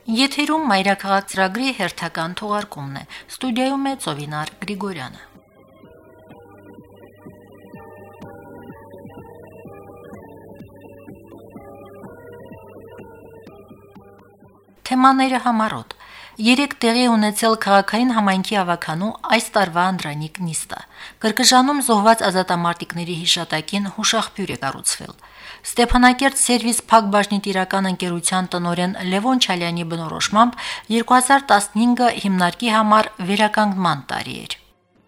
Եթերում մայրաքաղաք ծրագրի հերթական թողարկումն է։ Ստուդիայում է Ծովինար Գրիգորյանը։ Թեմաները համառոտ։ Երեք տեղի ունեցել քաղաքային համայնքի ավականու այս տարվա անդրանիկ նիստը։ Կրկժանում զոհված ազատամարտիկների հիշատակին հուշախբյուր է կառուցվել։ Ստեփանակերտ սերվիս Փակbaşնի տիրական ընկերության տնօրեն Լևոն Չալյանի բնորոշմամբ 2015-ը հիմնարկի համար վերականգնման տարի էր։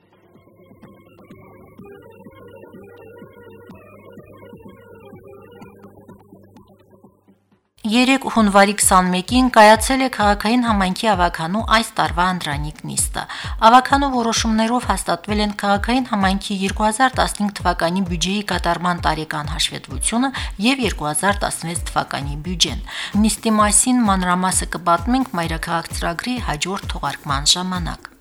Երեկ հունվարի 21-ին կայացել է քաղաքային համայնքի ավականու այս տարվա անդրանիկ նիստը։ Ավականու որոշումներով հաստատվել են քաղաքային համայնքի 2015 թվականի բյուջեի կատարման տարեկան հաշվետվությունը եւ 2016 թվականի բյուջեն։ Նիստի մասին մանրամասը կպատմենք մայրաքաղաք ծրագրի հաջորդ թողարկման ժամանակ։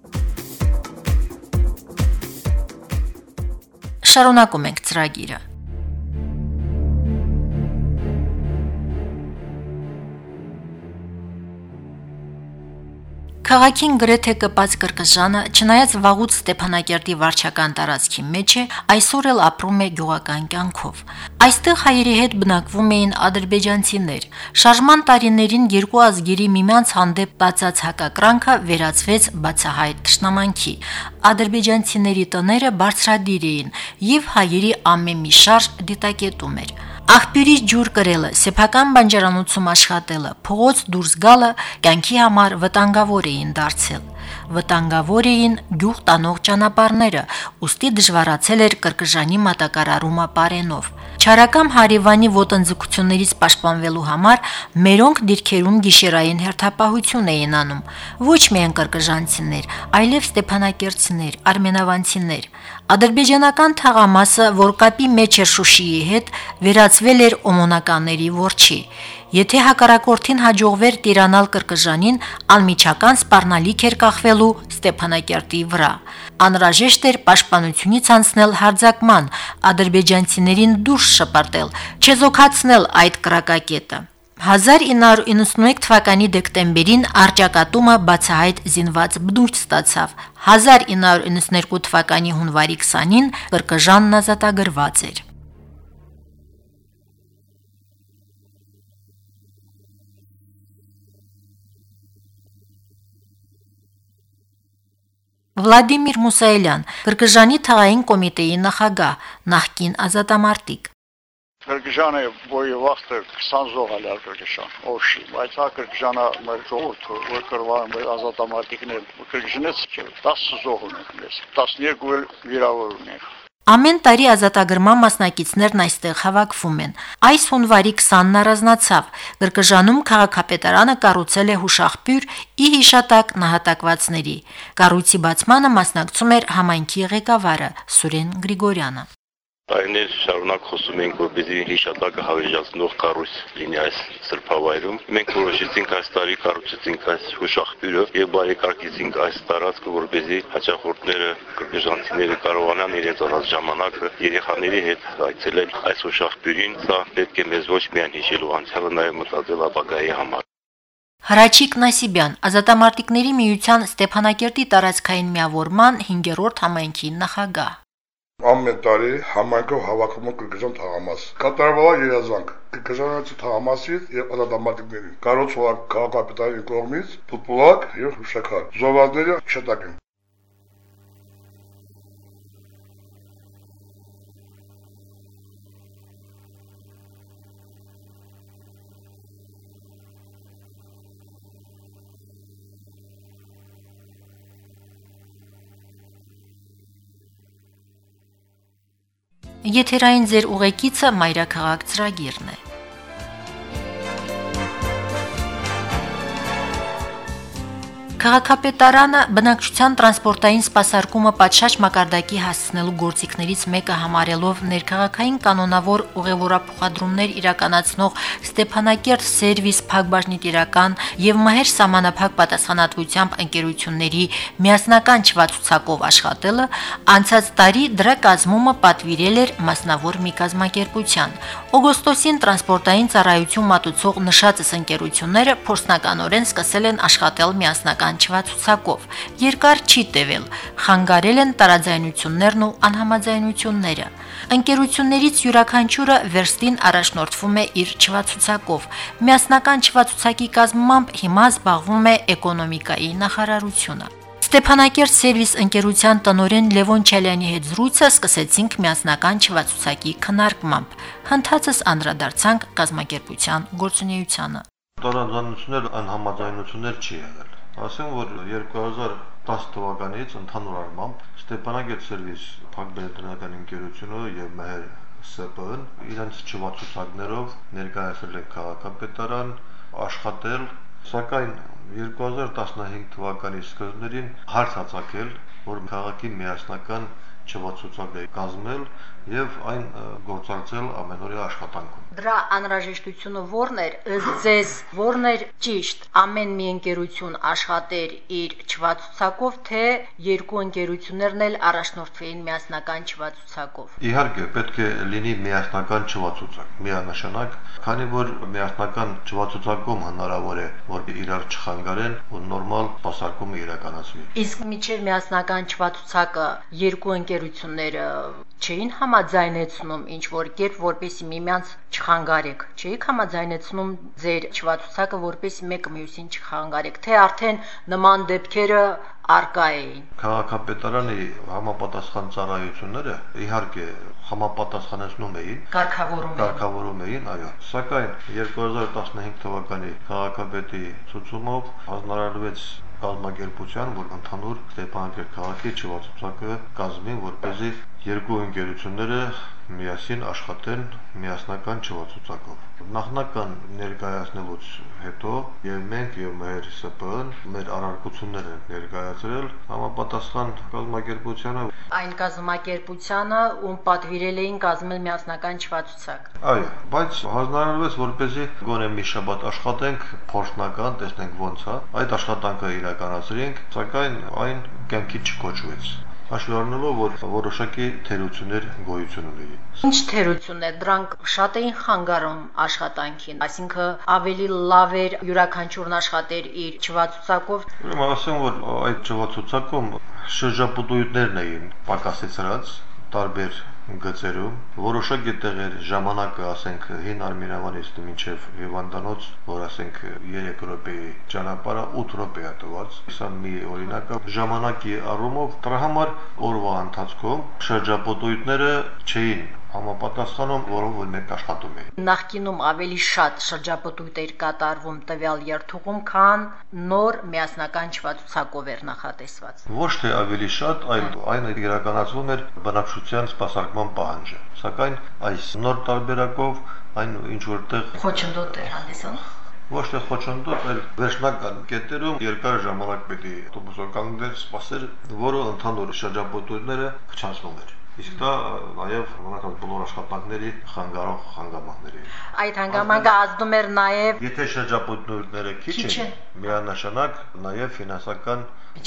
Շարունակում ենք ծրագիրը։ Քաղաքին գրեթե կպած կրկժանը, չնայած վաղուց Ստեփանակերտի վարչական տարածքի մեջ է, այսօր էլ ապրում է գյուղական կյանքով։ Այստեղ հայերի հետ բնակվում էին ադրբեջանցիներ։ Շարժման տարիներին երկու ազգերի միմյանց հանդեպ տածած հակակրանքը վերածվեց բացահայտ թշնամանքի։ Ադրբեջանցիների տները բարձրադիր էին, եւ հայերի ամեն մի շարժ դիտակետում էր։ Աղբյուրից ջուր կրելը, սեփական բանջարանոցում աշխատելը, փողոց դուրս գալը կյանքի համար վտանգավոր էին դարձել։ Վտանգավոր էին գյուղ տանող ճանապարհները, ուստի դժվարացել էր կրկժանի մատակարարումը պարենով։ Չարակամ հարիվանի ոտնձգություններից պաշտպանվելու համար մերոնք դիրքերում գիշերային հերթապահություն էին անում։ Ոչ միայն կրկժանցիներ, այլև ստեփանակերտցիներ, արմենավանցիներ։ Ադրբեջանական թաղամասը, որ կապի մեջ էր Շուշիի հետ, վերածվել էր օմոնականների որջի։ Եթե հակառակորդին հաջողվեր տիրանալ կրկժանին, անմիջական սպառնալիք էր կախվելու Ստեփանակերտի վրա։ Անհրաժեշտ էր պաշտպանությունից անցնել հարձակման, ադրբեջանցիներին դուրս շպրտել, չեզոքացնել այդ կրակակետը։ 1991 թվականի դեկտեմբերին առճակատումը բացահայտ զինված բնույթ ստացավ։ 1992 թվականի հունվարի 20-ին կրկժանն ազատագրված էր։ Վլադիմիր Մուսայելյան, Կրկժանի թաղային կոմիտեի նախագահ, նախկին ազատամարտիկ։ Կրկժանը ոյվախտ 20 զոհ ալար Կրկժան, օշի, բայց հա Կրկժանը մեր ժողովուրդը, որ կրվան մեր ազատամարտիկներ, Կրկժանից 10 զոհ ունենք, 12 էլ վիրավոր ունենք։ Ամեն տարի ազատագրման մասնակիցներն այստեղ հավաքվում են։ Այս հունվարի 20-ն առանձնացավ։ Կրկժանում քաղաքապետարանը կառուցել է հուշախբյուր ի հիշատակ նահատակվածների։ Կառույցի բացմանը մասնակցում էր համայնքի ղեկավարը Սուրեն Գրիգորյանը։ Տարիներ շարունակ խոսում ենք, որպեսզի հիշատակը հավերժացնող կառույց լինի այս սրբավայրում։ Մենք որոշեցինք այս տարի կառուցեցինք այս հուշախբյուրը եւ բարեկարգեցինք այս տարածքը, որպեսզի հաճախորդները, կրկժանցիները կարողանան իրենց առած ժամանակը երեխաների հետ այցելել այս հուշախբյուրին։ Սա պետք է մեզ ոչ միայն հիշելու անցյալը, նաեւ մտածել ապագայի համար։ Հրաչիկ Նասիբյան, ազատամարտիկների միության Ստեփանակերտի տարածքային միավորման 5-րդ համայնքի նախագահ։ Ամեն տարի համայնքով հավաքում են Կրկժան թաղամաս։ Կատարվող է երազանք Կրկժանացի թաղամասից եւ ազատամարտիկների։ Կառուցվող քաղաքապետարանի կողմից փոփոխակ եւ հուշակար։ Զոհվածները հիշատակ են։ Եթերային ձեր ուղեկիցը մայրաքաղաք ծրագիրն է։ Քաղաքապետարանը բնակչության տրանսպորտային սպասարկումը պատշաճ մակարդակի հասցնելու գործիքներից մեկը համարելով ներքաղաքային կանոնավոր ուղևորափոխադրումներ իրականացնող Ստեփանակերտ սերվիս Փակbaşնի տիրական եւ մահեր սահմանափակ պատասխանատվությամբ ընկերությունների միասնական չվացուցակով աշխատելը անցած տարի դրա կազմումը պատվիրել էր մասնավոր մի կազմակերպության, Օգոստոսին տրանսպորտային ծառայություն մատուցող նշածս ընկերությունները փորձնականորեն սկսել են աշխատել միասնական չվացուցակով։ Երկար չի տևել, խանգարել են տարաձայնություններն ու անհամաձայնությունները։ Ընկերություններից յուրաքանչյուրը վերստին առաջնորդվում է իր չվացուցակով։ Միասնական չվացուցակի կազմամբ հիմա զբաղվում է էկոնոմիկայի նախարարությունը։ Ստեփանակերտ սերվիս ընկերության տնօրեն Լևոն Չալյանի հետ զրույցը սկսեցինք միասնական չվացուցակի քննարկմամբ։ Հնդածս անդրադարձանք կազմակերպության գործունեությանը։ Տարաձայնություններ, անհամաձայնություններ չի եղել։ Ասեմ, որ 2010 թվականից ընդհանուր առմամբ Ստեփանակերտ սերվիս փակբերդնական ընկերությունը եւ Մեհեր ՍՊԸ-ն իրենց չվացուցակներով ներկայացրել են քաղաքապետարան, աշխատել, սակայն 2015 թվականի սկզբներին հարց հացակել, որ քաղաքի միասնական չվացուցակ է կազմել եւ այն գործարկել ամենօրյա աշխատանքում։ Դրա անհրաժեշտությունը ո՞րն էր, ըստ ձեզ, ո՞րն էր ճիշտ, ամեն մի ընկերություն աշխատեր իր չվացուցակով, թե երկու ընկերություններն էլ առաջնորդվեին միասնական չվացուցակով։ Իհարկե, պետք է լինի միասնական չվացուցակ, միանշանակ, քանի որ միասնական չվացուցակում հնարավոր է, որ իրար չխանգարեն ու նորմալ սպասարկումը իրականացվի։ Իսկ միջև միասնական չվացուցակը երկու ընկերությունները չէին համաձայնեցնում ինչ որ կերպ, որպեսզի միմյանց չխանգարեք, չէիք համաձայնեցնում ձեր չվացուցակը, որպեսզի մեկը մյուսին չխանգարեք, թե արդեն նման դեպքերը արկա էին։ Քաղաքապետարանի համապատասխան ծառայությունները իհարկե համապատասխանեցնում էին, կարգավորում էին, այո։ Սակայն 2015 թվականի քաղաքապետի ցուցումով հանձնարարվեց կազմակերպության, որ ընդհանուր Ստեփանակերտ քաղաքի չվացուցակը կազմի, որպեսզի երկու ընկերությունները միասին աշխատեն միասնական չվացուցակով։ Նախնական ներկայացնելուց հետո եւ մենք եւ մեր ՍՊԸ-ն մեր առարկությունները ներկայացրել համապատասխան կազմակերպությանը, այն կազմակերպությանը, ում պատվիրել էին կազմել միասնական չվացուցակ։ Այո, բայց հանձնարարվեց, որպեսզի գոնե մի շաբաթ աշխատենք, փորձնական, տեսնենք ոնց է, այդ աշխատանքը իրականացրենք, սակայն այն կյանքի չկոչվեց։ Հաշվի առնելով, որ որոշակի թերություններ գոյություն ունեին։ Ինչ թերություններ, դրանք շատ էին խանգարում աշխատանքին, այսինքն ավելի լավ էր յուրաքանչյուրն աշխատեր իր չվացուցակով։ Ուրեմն ասեմ, որ այդ չվացուցակում շրջապտույտներն էին պակասեցրած տարբեր գծերում, որոշակի տեղեր ժամանակը, ասենք, հին Արմենիավանից մինչև Հիվանդանոց, որ ասենք 3 րոպեի ճանապարհը 8 րոպե է տված, սա մի օրինակ է, ժամանակի առումով դրա համար օրվա ընթացքում շրջապտույտները չէին համապատասխանում, որով որ մենք աշխատում ենք։ Նախկինում ավելի շատ շրջապտույտ էր կատարվում տվյալ երթուղում, քան նոր միասնական չվացուցակով էր նախատեսված։ Ոչ թե ավելի շատ, այլ այն իրականացվում էր բնակչության սպասարկման պահանջը։ Սակայն այս նոր տարբերակով այն ինչ որտեղ խոչընդոտ էր հանդիսանում։ Ոչ թե խոչընդոտ, այլ վերջնական կետերում երկար ժամանակ պետք է ավտոբուսով կանգնել, սպասել, որը ընդհանուր շրջապտույտները քչացնում էր։ Իսկ դա նաև մնացած բոլոր աշխատանքների խանգարող հանգամանքներ էին։ Այդ հանգամանքը ազդում էր նաև եթե շրջապտույտները քիչ են, միանշանակ նաև ֆինանսական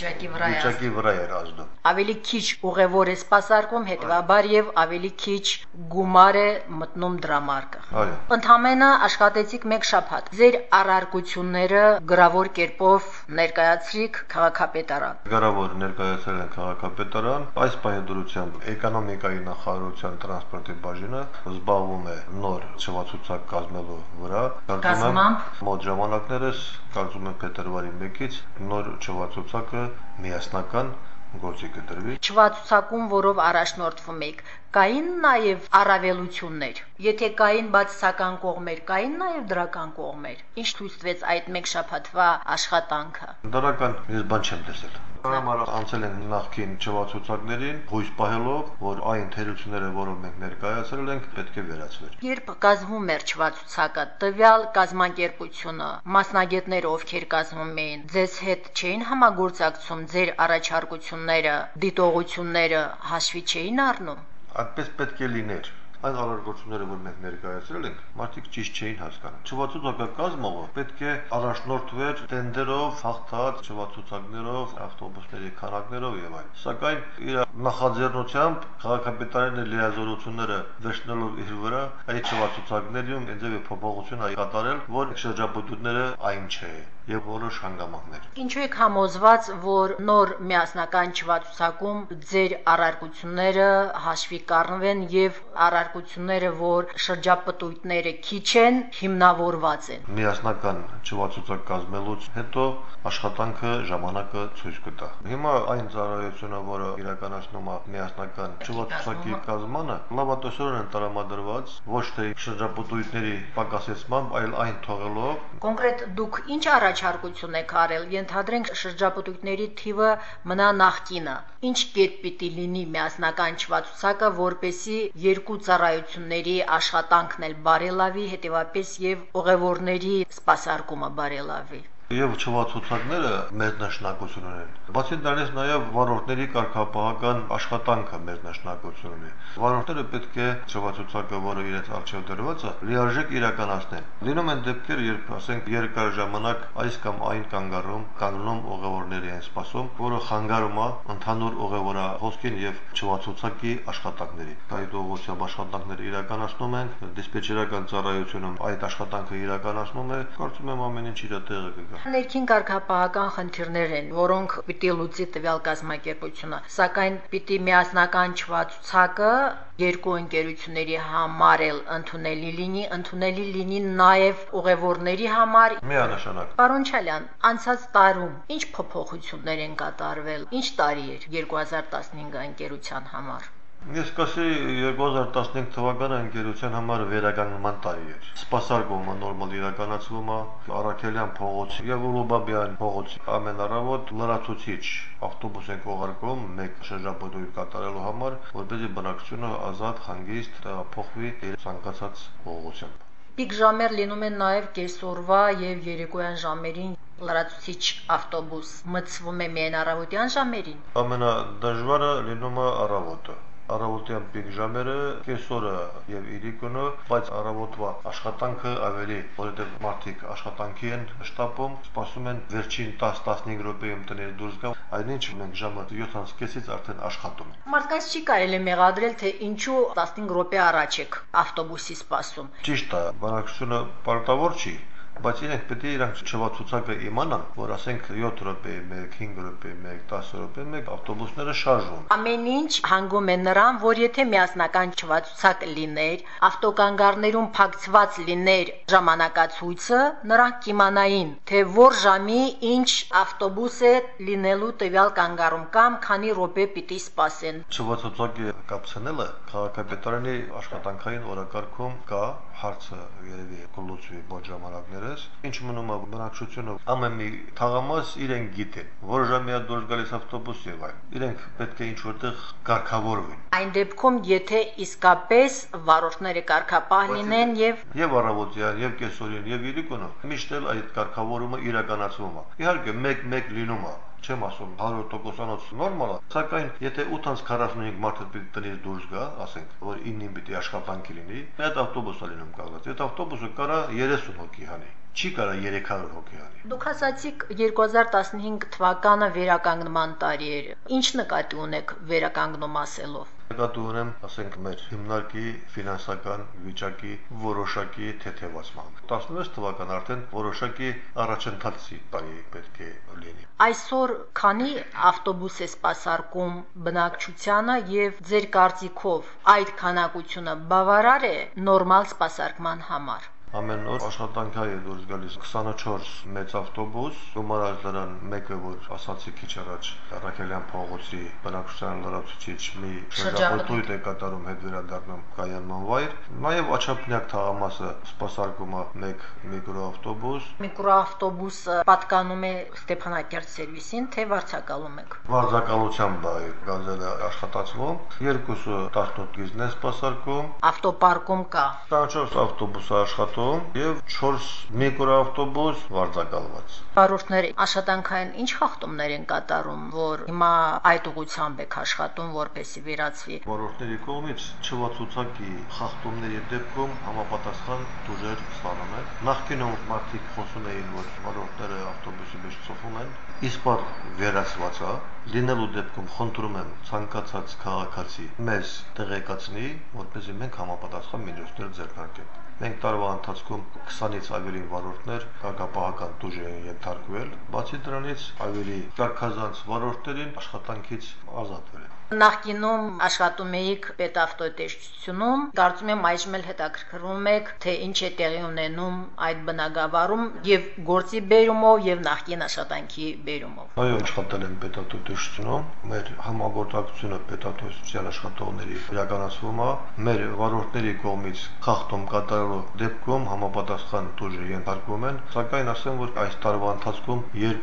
վիճակի վրա էր ազդում։ Ավելի քիչ ուղևոր է սպասարկում, հետևաբար եւ ավելի քիչ գումար է մտնում դրամարկղ։ Այո։ Ընդամենը աշխատեցիք 1 շաբաթ։ Ձեր առարկությունները գրավոր կերպով ներկայացրիք քաղաքապետարան։ Գրավոր ներկայացրել են քաղաքապետարան, այս պայմանությամբ էկոնոմիկայի նախարարության տրանսպորտի բաժինը զբաղվում է նոր չվացուցակ կազմելու վրա։ Մոտ ժամանակներս կարծում եմ փետրվարի 1-ից նոր չվացուցակը միասնական գործի կդրվի։ Չվացուցակում, որով առաջնորդվում եք, կային նաև առավելություններ։ Եթե կային բացասական կողմեր, կային նաև դրական կողմեր։ Ինչ ցույց տվեց այդ 1 շաբաթվա աշխատանքը։ Դրական ես բան չեմ տեսել։ Համար անցել են նախկին չվացուցակներին, հույս պահելով, որ այն թերությունները, որոնք մենք ներկայացրել ենք, պետք է վերացվեր։ Երբ կազմվում էր չվացուցակը, տվյալ կազմակերպությունը, մասնագետները, ովքեր կազմում էին, ձեզ հետ չէին համագործակցում, ձեր առաջարկությունները, դիտողությունները հաշվի չէին առնում։ Այդպես պետք է լիներ, Այն առարկությունները, որ մենք ներկայացրել ենք, մարդիկ ճիշտ չէին հասկանում։ Չվացուցակակազմը պետք է առաջնորդվեր տենդերով, հաղթած չվացուցակներով, ավտոբուսների քանակներով եւ այլն։ Սակայն իր նախաձեռնությամբ քաղաքապետարանի լիազորությունները վերցնելով իր վրա, այդ չվացուցակներում ինձ փոփոխություն այ կատարել, որ շրջապտուտները այն չէ եւ որոշ հանգամանքներ։ Ինչու եք համոզված, որ նոր միասնական չվացուցակում ձեր առարկությունները հաշվի կառնվեն եւ առարկությունները, որ շրջապտույտները քիչ են, հիմնավորված են։ Միասնական չվացուցակ կազմելուց հետո աշխատանքը ժամանակը ցույց կտա։ Հիմա այն ծառայությունը, որը իրականացնում է միասնական չվացուցակի կազմանը, լավատեսորեն են տրամադրված ոչ թե շրջապտույտների պակասեցմամբ, այլ այն թողելով։ Կոնկրետ դուք ինչ առաջարկություն եք արել, ենթադրենք շրջապտույտների թիվը մնա նախկինը։ Ինչ կերպ պիտի լինի միասնական չվացուցակը, որպեսզի երկու ծառայությունների աշխատանքն էլ բարելավի, հետևապես եւ ուղևորների սպասարկումը բարելավի։ Եվ չվացուցակները մեր նշանակություն ունեն։ Բացի դրանից նաև վարորդների կարգապահական աշխատանքը մեր նշանակություն ունի։ Վարորդները պետք է չվացուցակը, որը իրենց առջև դրված է, լիարժեք իրականացնեն։ Լինում են դեպքեր, երբ ասենք երկար ժամանակ այս կամ այն կանգնում ուղևորների են սպասում, որը խանգարում է ընդհանուր ուղևորահոսքին եւ չվացուցակի աշխատանքների։ Այդ ուղղությամբ աշխատանքները իրականացնում են, դիսպեչերական ծառայությունում այդ աշխատանքը իրականացնում է, կարծում եմ ամեն ինչ իր տեղը կգա։ Ներքին կարգապահական խնդիրներ են, որոնք պիտի լուծի տվյալ կազմակերպությունը, սակայն պիտի միասնական չվացուցակը երկու ընկերությունների համար էլ ընդունելի լինի նաև ուղևորների համար։ Միանշանակ։ Պարոն Չալյան, անցած տարում ինչ փոփոխություններ են կատարվել, ինչ տարի էր 2015 ընկերության համար։ Ես կասեի 2015 թվականը ընկերության համար վերականգնման տարի էր։ Սպասարկումը նորմալ իրականացվում է, Արաքելյան փողոց եւ Ուլուբաբյան փողոց ամենառավոտ լրացուցիչ ավտոբուս են ուղարկում մեկ շրջապտույտ կատարելու համար, որպեսզի բնակչությունը ազատ, հանգիստ տեղափոխվի իր ցանկացած ուղղությամբ։ Պիկ ժամեր լինում են նաև կեսօրվա եւ երեկոյան ժամերին լրացուցիչ ավտոբուս մտցվում է միայն առավոտյան ժամերին։ Ամենադժվարը լինում է առավոտը։ Առավոտյան պիկ ժամերը, կեսօրը եւ իրիկունը, բայց առավոտվա աշխատանքը ավելի, որովհետեւ մարդիկ աշխատանքի են շտապում, սպասում են վերջին 10-15 րոպեում տներ դուրս գան, այնինչ մենք ժամը 7:30-ից արդեն աշխատում ենք։ Մարդկանց չի կարելի մեղադրել, թե ինչու 15 րոպե առաջ եք ավտոբուսի սպասում։ Ճիշտ է, բնակչությունը պարտավոր չի, բայց իրենք պետք է իրանք չվացուցակը իմանան, որ ասենք 7 րոպե 1, 5 րոպե 1, 10 րոպե 1 ավտոբուսները շարժվում։ Ամեն ինչ հանգում է նրան, որ եթե միասնական չվացուցակ լիներ, ավտոկանգառներում փակցված լիներ ժամանակացույցը, նրանք կիմանային, թե որ ժամի ինչ ավտոբուս է լինելու տվյալ կանգառում կամ քանի րոպե պիտի սպասեն։ Չվացուցակի կապցնելը քաղաքապետարանի աշխատանքային օրակարգում կա, հարցը երևի կլուծվի ոչ ժամանակներս, ինչ մնում է բնակչությունը ամեն մի թաղամաս իրենք գիտեն, որ ժամի է դուրս գալիս ավտոբուս եւ այլն։ Իրենք պետք է ինչ որտեղ կարգավորվեն։ Այն դեպքում, եթե իսկապես վարորդները կարգապահ լինեն եւ առավոտյան, եւ կեսօրին, եւ իրիկունը, միշտ էլ այդ կարգավորումը իրականացվում է։ Իհարկե, մեկ լինում է, չեմ ասում 100%-անոց նորմալ է, սակայն եթե 8:45 մարդը պիտի տնից դուրս գա, ասենք, որ 9-ին պիտի աշխատանքի լինի, այդ ավտոբուսը լինում կանգնած։ Այդ ավտոբուսը կարա 30 հոգի հանի, չի կարա 300 հոգի հանի։ Դուք ասացիք 2015 թվականը վերականգնման տարի էր։ Ինչ նկատի ունեք վերականգնում ասելով։ Նկատի ունեմ, ասենք, մեր հիմնարկի ֆինանսական վիճակի որոշակի թեթևացման։ 16 թվական արդեն որոշակի առաջընթացի տարի պետք է լինի։ Այսօր քանի ավտոբուս է սպասարկում բնակչությանը եւ ձեր կարծիքով այդ քանակությունը բավարար է նորմալ սպասարկման համար։ Ամեն օր աշխատանքայ է դուրս գալիս 24 մեծ ավտոբուս, գումարած դրան մեկը, որ ասացի քիչ առաջ Արաքելյան փողոցի բնակչության լրացուցիչ մի շրջապտույտ է կատարում հետ վերադառնում կայանման վայր, նաև աչափնյակ թաղամասը սպասարկում է մեկ միկրոավտոբուս։ Միկրոավտոբուսը պատկանում է Ստեփանակերտ սերվիսին, թե վարձակալում եք։ Վարձակալությամբ է գազելը աշխատացվում, երկուսը 18 գիզն է սպասարկում։ Ավտոպարկում կա։ 24 ավտոբուս է աշխատում օտո եւ 4 միկրոավտոբուս վարձակալված։ Վարորդների աշխատանքային ինչ խախտումներ են կատարում, որ հիմա այդ ուղղությամբ եք աշխատում, որպեսզի վերացվի։ Վարորդների կողմից չվացուցակի խախտումների դեպքում համապատասխան դուրեր ստանում են։ Նախկինում մարդիկ խոսում էին, որ վարորդները ավտոբուսի մեջ ծխում են, իսպար վերացված է, լինելու դեպքում խնդրում եմ ցանկացած քաղաքացի մեզ տեղեկացնի, որպեսզի մենք համապատասխան միջոցներ ձեռնարկենք։ Մենք տարվա ընթացքում 20-ից ավելի վարորդներ կարգապահական տուժ են ենթարկվել, բացի դրանից ավելի կարգազանց վարորդներին աշխատանքից ազատվել են։ Նախկինում աշխատում էիք պետավտոտեսչությունում, կարծում եմ այժմ էլ հետաքրքրվում եք, թե ինչ է տեղի ունենում այդ բնակավարում եւ գործի բերումով եւ նախկին աշխատանքի բերումով։ Այո, աշխատել եմ պետավտոտեսչությունում, մեր համագործակցությունը պետավտոտեսչության աշխատողների իրականացվում է, մեր վարորդների կողմից խախտում կատարելու դեպքում համապատասխան տուժը ենթարկվում են, սակայն ասեմ, որ այս տարվա ընթացքում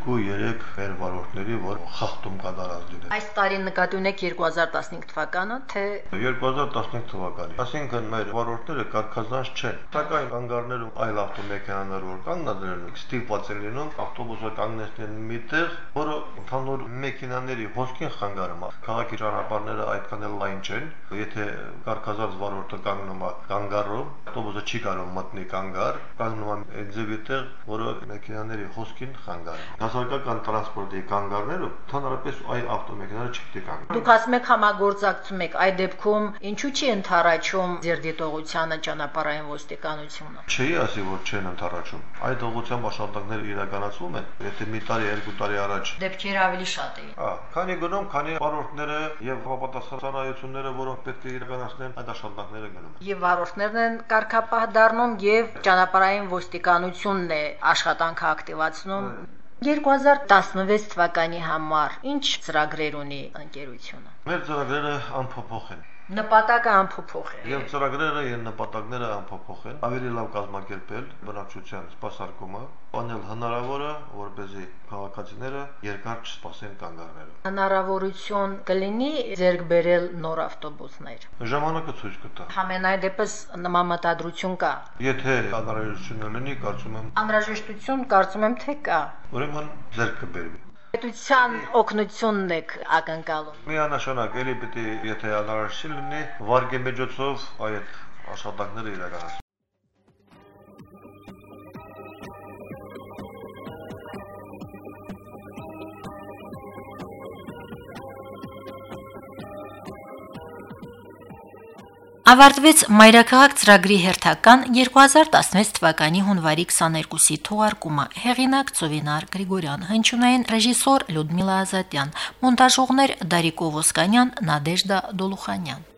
2-3 մեր վարորդների, որ խախտում կատարած լինեն։ Այս տարի նկատի ունեք 2015 թվականը, թե 2015 թվականի։ Այսինքն մեր վարորդները կարգազանց չեն, սակայն հանգարներում այլ ավտոմեքենաներ որ կանգնած են, ստիպված են լինում ավտոբուսը կանգնեցնեն մի տեղ, որը ընդհանուր մեքենաների հոսքին խանգարում է։ Քաղաքի ճանապարհները այդքան էլ լայն չեն, եթե կարգազանց վարորդը կանգնում է կանգառում, ավտոբուսը չի կարող մտնի կանգառ, կանգնում է ձևի տեղ, որը մեքենաների հոսքին խանգարում։ Հասարակական տրանսպորտի կանգառներում ընդհանրապես այլ ավտոմեքենաներ չպետք է կանգնեն։ դուք ասում եք համագործակցում եք, այդ դեպքում ինչու՞ չի ընթառաջում ձեր դիտողությանը ճանապարհային ոստիկանությունը։ Չի ասի, որ չեն ընթառաջում։ Այդ ուղղությամբ աշխատանքները իրականացվում են, եթե մի տարի, 2 տարի առաջ դեպքերը ավելի շատ էին։ Քանի գնում, քանի վարորդները եւ համապատասխանությունները, որոնք պետք է իրականացնեն, այդ աշխատանքները գնում։ Եվ վարորդներն են կարգապահ դառնում եւ ճանապարհային ոստիկանությունն է աշխատանքը ակտիվացնում։ 2016 թվականի համար ինչ ծրագրեր ունի ընկերությունը։ Մեր ծրագրերը անփոփոխ են։ Նպատակը անփոփոխ է։ Եվ ծրագրերը եւ նպատակները անփոփոխ են։ Ավելի լավ կազմակերպել բնակչության սպասարկումը, անել հնարավորը, որպեսզի քաղաքացիները երկար չսպասեն կանգառներում։ Հնարավորություն կլինի ձեռք բերել նոր ավտոբուսներ։ Ժամանակը ցույց կտա։ Համենայն դեպս նման մտադրություն կա։ Եթե անհրաժեշտություն լինի, կարծում եմ Անհրաժեշտություն կարծում եմ թե կա։ ուրեմն ձեռք կբերվի։ Պետության օգնությունն եք ակնկալում։ Միանշանակ էլի պետք է, եթե անհրաժեշտ լինի, վարկի միջոցով այդ աշխատանքները իրականացնել։ Ավարտվեց Մայրաքաղաք ծրագրի հերթական 2016 թվականի հունվարի 22-ի թողարկումը։ Հեղինակ Ծովինար Գրիգորյան, հնչյունային ռեժիսոր Լյուդմիլա Ազատյան, մոնտաժողներ Դարիկ Օվոսկանյան, Նադեժդա Դոլուխանյան։